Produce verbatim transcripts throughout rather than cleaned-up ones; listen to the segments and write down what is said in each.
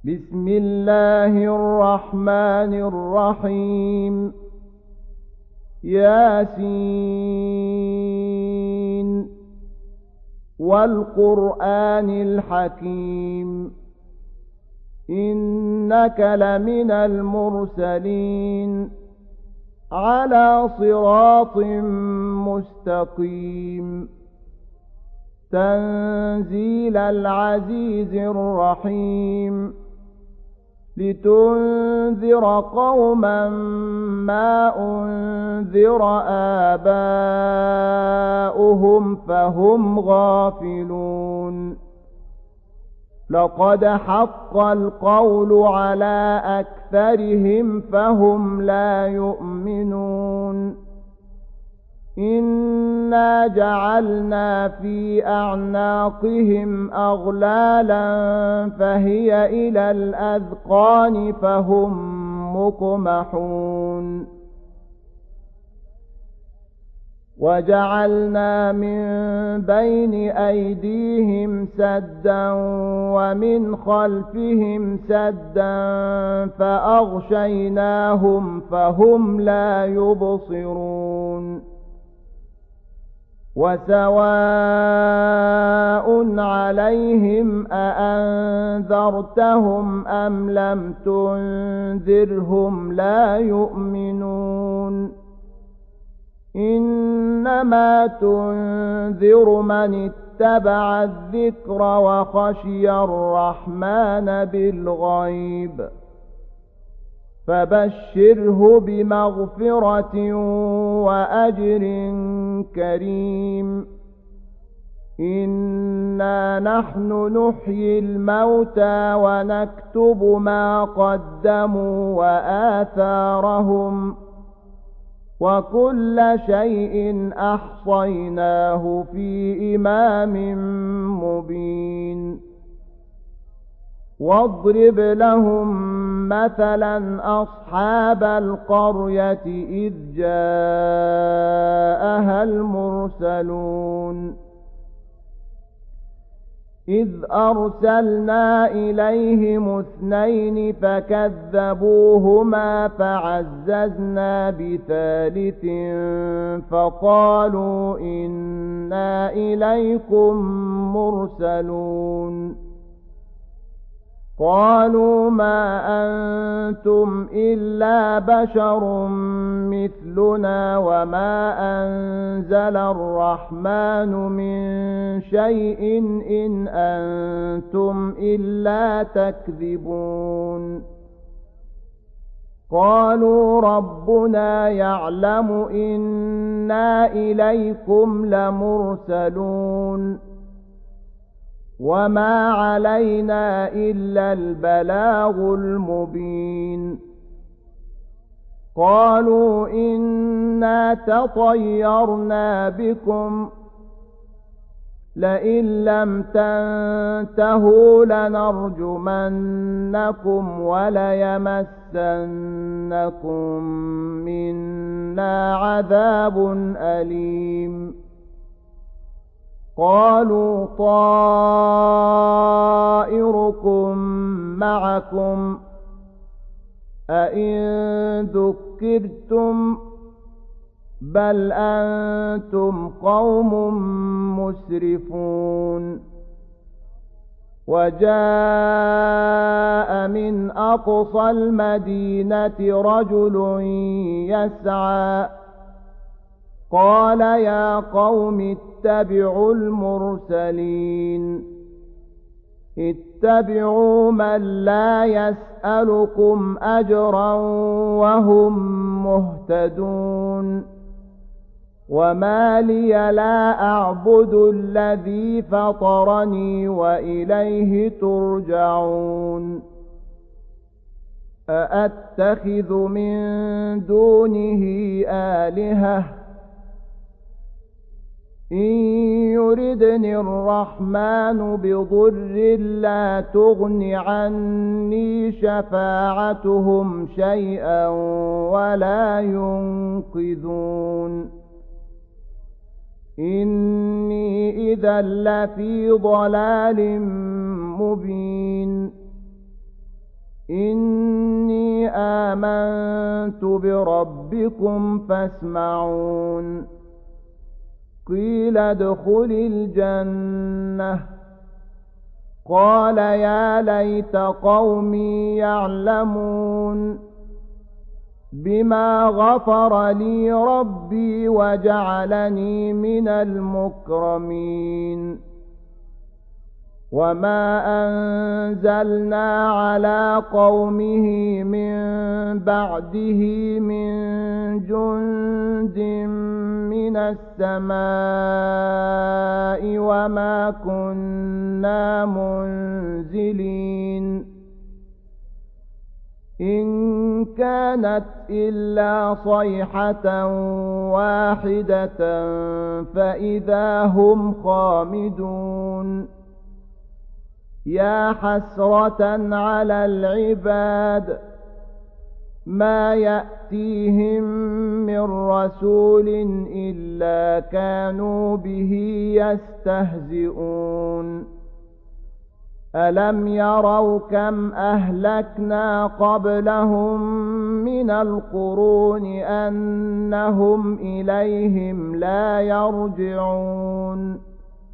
بسم الله الرحمن الرحيم ياسين والقرآن الحكيم إنك لمن المرسلين على صراط مستقيم تنزيل العزيز الرحيم لتنذر قوما ما أنذر آباؤهم فهم غافلون لقد حق القول على أكثرهم فهم لا يؤمنون إنا جعلنا في أعناقهم أغلالا فهي إلى الأذقان فهم مقمحون وجعلنا من بين أيديهم سدا ومن خلفهم سدا فأغشيناهم فهم لا يبصرون وسواء عليهم أأنذرتهم أم لم تنذرهم لا يؤمنون إنما تنذر من اتبع الذكر وخشي الرحمن بالغيب فبشره بمغفرة وأجر كريم إنا نحن نحيي الموتى ونكتب ما قدموا وآثارهم وكل شيء أحصيناه في إمام مبين واضرب لهم مثلا أصحاب القرية إذ جاءها المرسلون إذ أرسلنا إليهم اثنين فكذبوهما فعززنا بثالث فقالوا إنا إليكم مرسلون قالوا ما أنتم إلا بشر مثلنا وما أنزل الرحمن من شيء إن أنتم إلا تكذبون قالوا ربنا يعلم إنا إليكم لمرسلون وما علينا إلا البلاغ المبين قالوا إنا تطيرنا بكم لئن لم تنتهوا لنرجمنكم وليمسنكم منا عذاب أليم قالوا طائركم معكم أئن ذكرتم بل أنتم قوم مسرفون وجاء من أقصى المدينة رجل يسعى قال يا قوم اتبعوا المرسلين اتبعوا من لا يسألكم أجرا وهم مهتدون وما لي لا أعبد الذي فطرني وإليه ترجعون أأتخذ من دونه آلهة إن يردني الرحمن بضر لا تغن عني شفاعتهم شيئا ولا ينقذون إني إذا لفي ضلال مبين إني آمنت بربكم فاسمعون قيل ادخل الجنة قال يا ليت قومي يعلمون بما غفر لي ربي وجعلني من المكرمين وما أنزلنا على قومه من بعده من جند من السماء وما كنا منزلين إن كانت إلا صيحة واحدة فإذا هم خامدون يا حسرة على العباد ما يأتيهم من رسول إلا كانوا به يستهزئون ألم يروا كم أهلكنا قبلهم من القرون أنهم إليهم لا يرجعون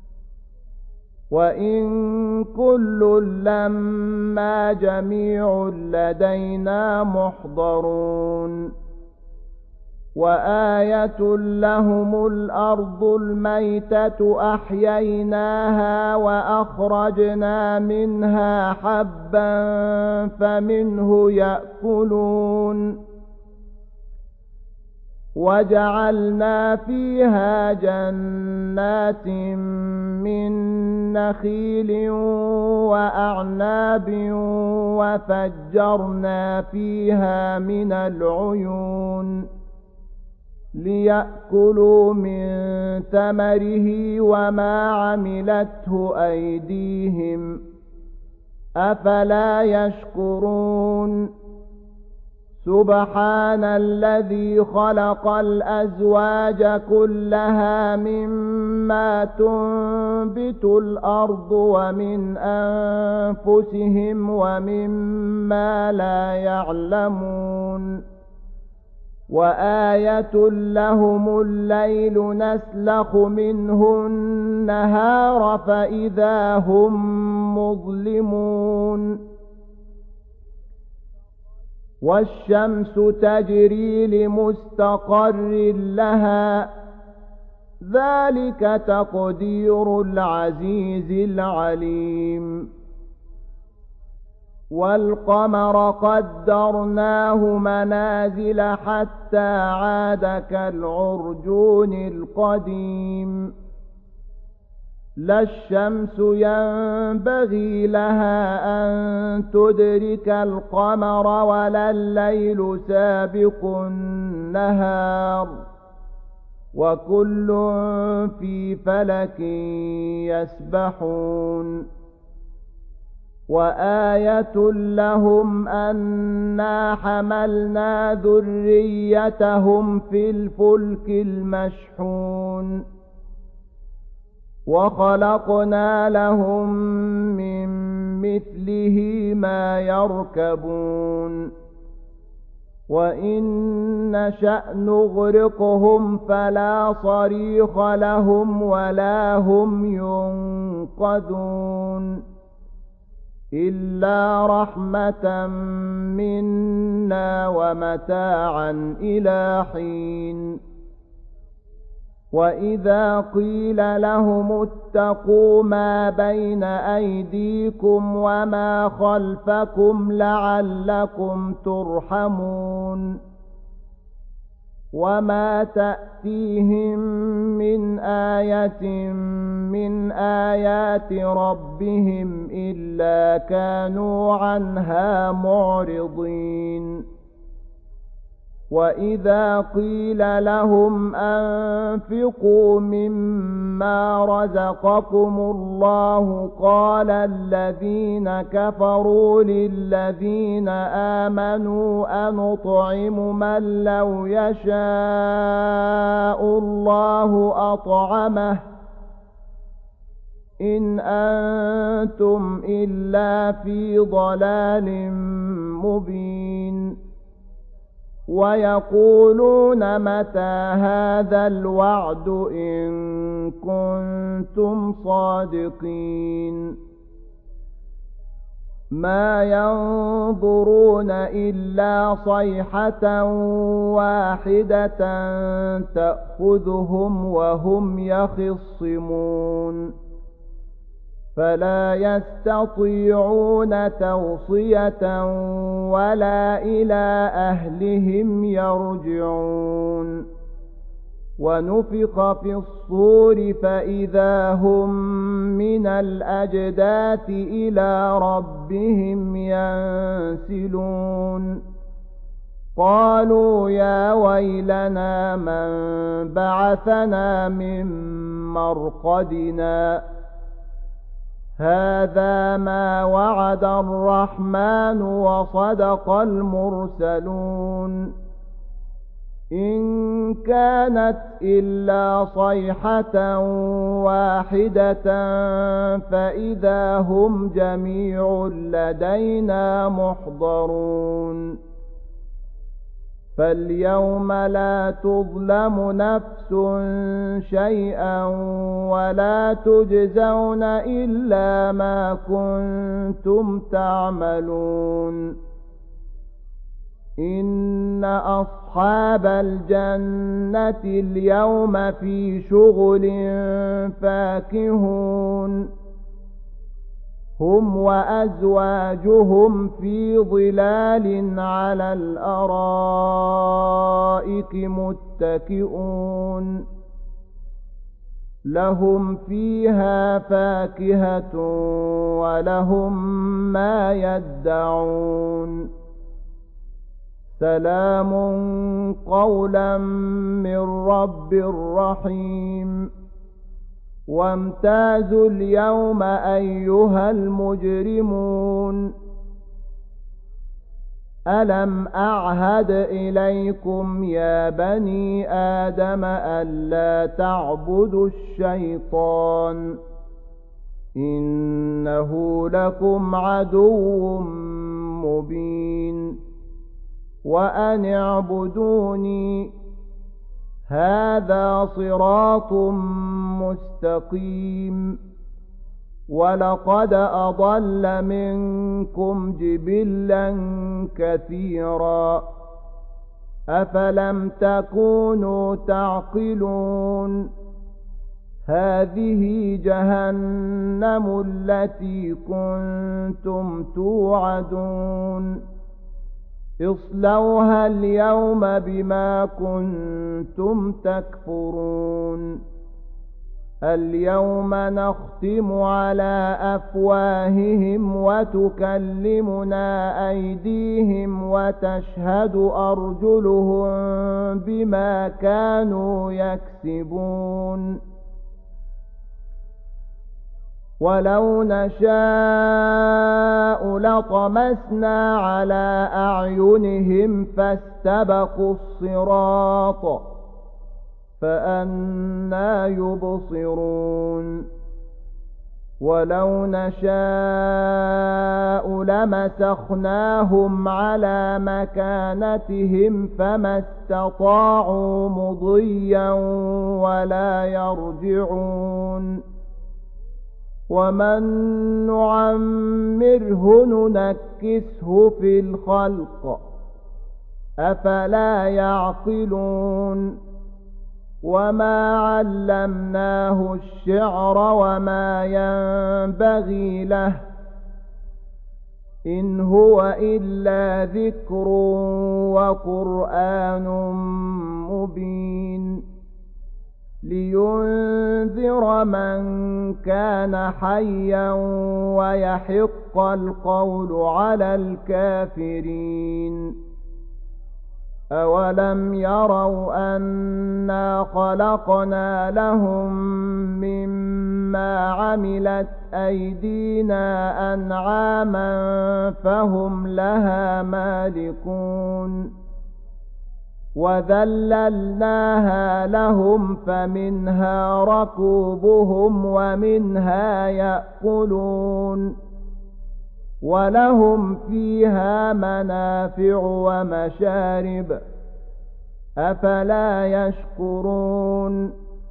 وإن كل لما جميع لدينا محضرون وآية لهم الأرض الميتة أحييناها وأخرجنا منها حبا فمنه يأكلون وجعلنا فيها جنات من نخيل وأعناب وفجرنا فيها من العيون ليأكلوا من ثمره وما عملته أيديهم أفلا يشكرون سبحان الذي خلق الأزواج كلها مما تنبت الأرض ومن أنفسهم ومما لا يعلمون وآية لهم الليل نسلخ منه النهار فإذا هم مظلمون والشمس تجري لمستقر لها ذلك تقدير العزيز العليم والقمر قدرناه منازل حتى عاد كالعرجون القديم لا الشمس ينبغي لها أن تدرك القمر ولا الليل سابق النهار وكل في فلك يسبحون وآية لهم أنا حملنا ذريتهم في الفلك المشحون وخلقنا لهم من مثله ما يركبون وإن نشأ نغرقهم فلا صريخ لهم ولا هم ينقذون إلا رحمة منا ومتاعا إلى حين وإذا قيل لهم اتقوا ما بين أيديكم وما خلفكم لعلكم ترحمون وما تأتيهم من آية من آيات ربهم إلا كانوا عنها معرضين وإذا قيل لهم أنفقوا مما رزقكم الله قال الذين كفروا للذين آمنوا أنطعم من لو يشاء الله أطعمه إن أنتم إلا في ضلال مبين ويقولون متى هذا الوعد إن كنتم صادقين ما ينظرون إلا صيحة واحدة تأخذهم وهم يخصمون فلا يستطيعون توصية ولا إلى أهلهم يرجعون ونفخ في الصور فإذا هم من الأجداث إلى ربهم ينسلون قالوا يا ويلنا من بعثنا من مرقدنا هذا ما وعد الرحمن وصدق المرسلون إن كانت إلا صيحة واحدة فإذا هم جميع لدينا محضرون فاليوم لا تظلم نفس شيئا ولا تجزون إلا ما كنتم تعملون إن أصحاب الجنة اليوم في شغل فاكهون هم وأزواجهم في ظلال على الأرائك متكئون لهم فيها فاكهة ولهم ما يدعون سلام قولا من رب رحيم وامتازوا اليوم أيها المجرمون ألم أعهد إليكم يا بني آدم ألا تعبدوا الشيطان إنه لكم عدو مبين وأن اعبدوني هذا صراط مستقيم ولقد أضل منكم جبلا كثيرا أفلم تكونوا تعقلون هذه جهنم التي كنتم توعدون اصلوها اليوم بما كنتم تكفرون اليوم نختم على أفواههم وتكلمنا أيديهم وتشهد أرجلهم بما كانوا يكسبون ولو نشاء لطمسنا على أعينهم فاستبقوا الصراط فأنى يبصرون ولو نشاء لمسخناهم على مكانتهم فما استطاعوا مضيا ولا يرجعون ومن نعمره ننكسه في الخلق أفلا يعقلون وما علمناه الشعر وما ينبغي له إن هو إلا ذكر وقرآن مبين لينذر من كان حيا ويحق القول على الكافرين أولم يروا أنا خلقنا لهم مما عملت أيدينا أنعاما فهم لها مالكون وذللناها لهم فمنها ركوبهم ومنها يأكلون ولهم فيها منافع ومشارب أفلا يشكرون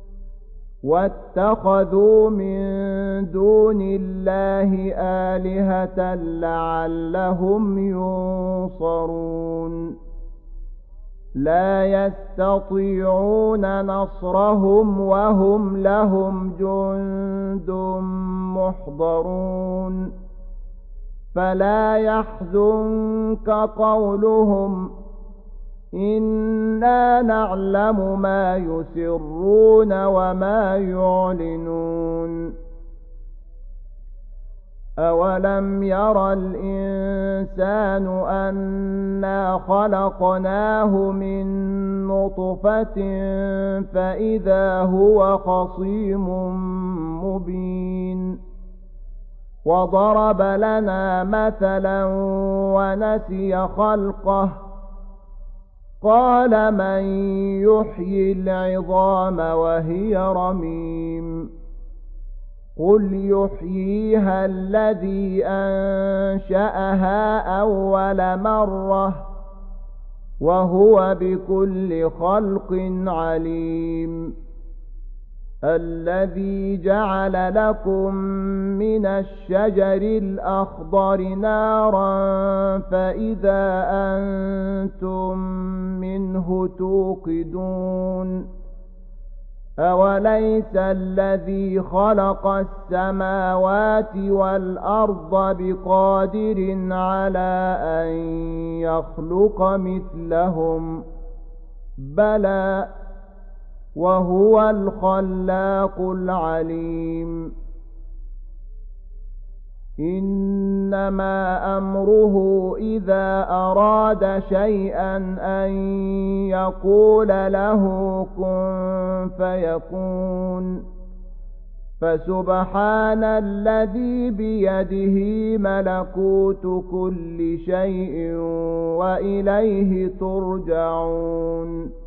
واتخذوا من دون الله آلهة لعلهم ينصرون لا يستطيعون نصرهم وهم لهم جند محضرون فلا يحزنك قولهم إنا نعلم ما يسرون وما يعلنون أولم ير الإنسان أنا خلقناه من نطفة فإذا هو خصيم مبين وضرب لنا مثلا ونسي خلقه قال من يحيي العظام وهي رميم قل يحييها الذي أنشأها أول مرة وهو بكل خلق عليم الذي جعل لكم من الشجر الأخضر نارا فإذا أنتم منه توقدون أوليس الذي خلق السماوات والأرض بقادر على أن يخلق مثلهم بلى وهو الخلاق العليم إنما أمره إذا أراد شيئا أن يقول له كن فيكون فسبحان الذي بيده ملكوت كل شيء وإليه ترجعون